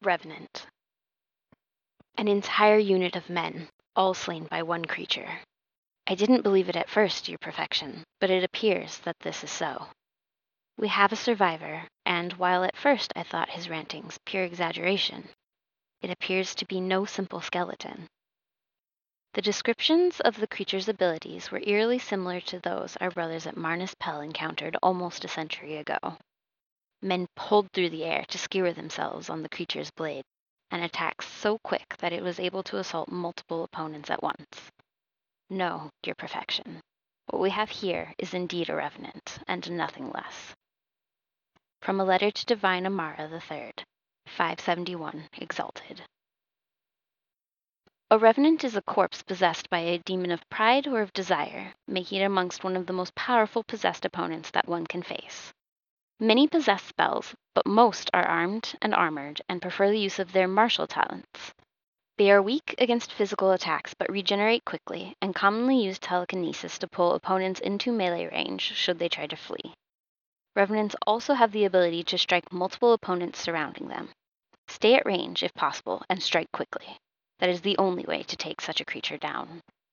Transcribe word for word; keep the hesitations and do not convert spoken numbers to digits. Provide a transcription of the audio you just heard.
Revenant. An entire unit of men, all slain by one creature. I didn't believe it at first, your perfection, but it appears that this is so. We have a survivor, and while at first I thought his rantings pure exaggeration, it appears to be no simple skeleton. The descriptions of the creature's abilities were eerily similar to those our brothers at Marnus Pell encountered almost a century ago. Men pulled through the air to skewer themselves on the creature's blade, an attack so quick that it was able to assault multiple opponents at once. No, your perfection. What we have here is indeed a revenant, and nothing less. From a letter to Divine Amara the Third, five seventy-one, Exalted. A revenant is a corpse possessed by a demon of pride or of desire, making it amongst one of the most powerful possessed opponents that one can face. Many possess spells, but most are armed and armored and prefer the use of their martial talents. They are weak against physical attacks but regenerate quickly and commonly use telekinesis to pull opponents into melee range should they try to flee. Revenants also have the ability to strike multiple opponents surrounding them. Stay at range if possible and strike quickly. That is the only way to take such a creature down.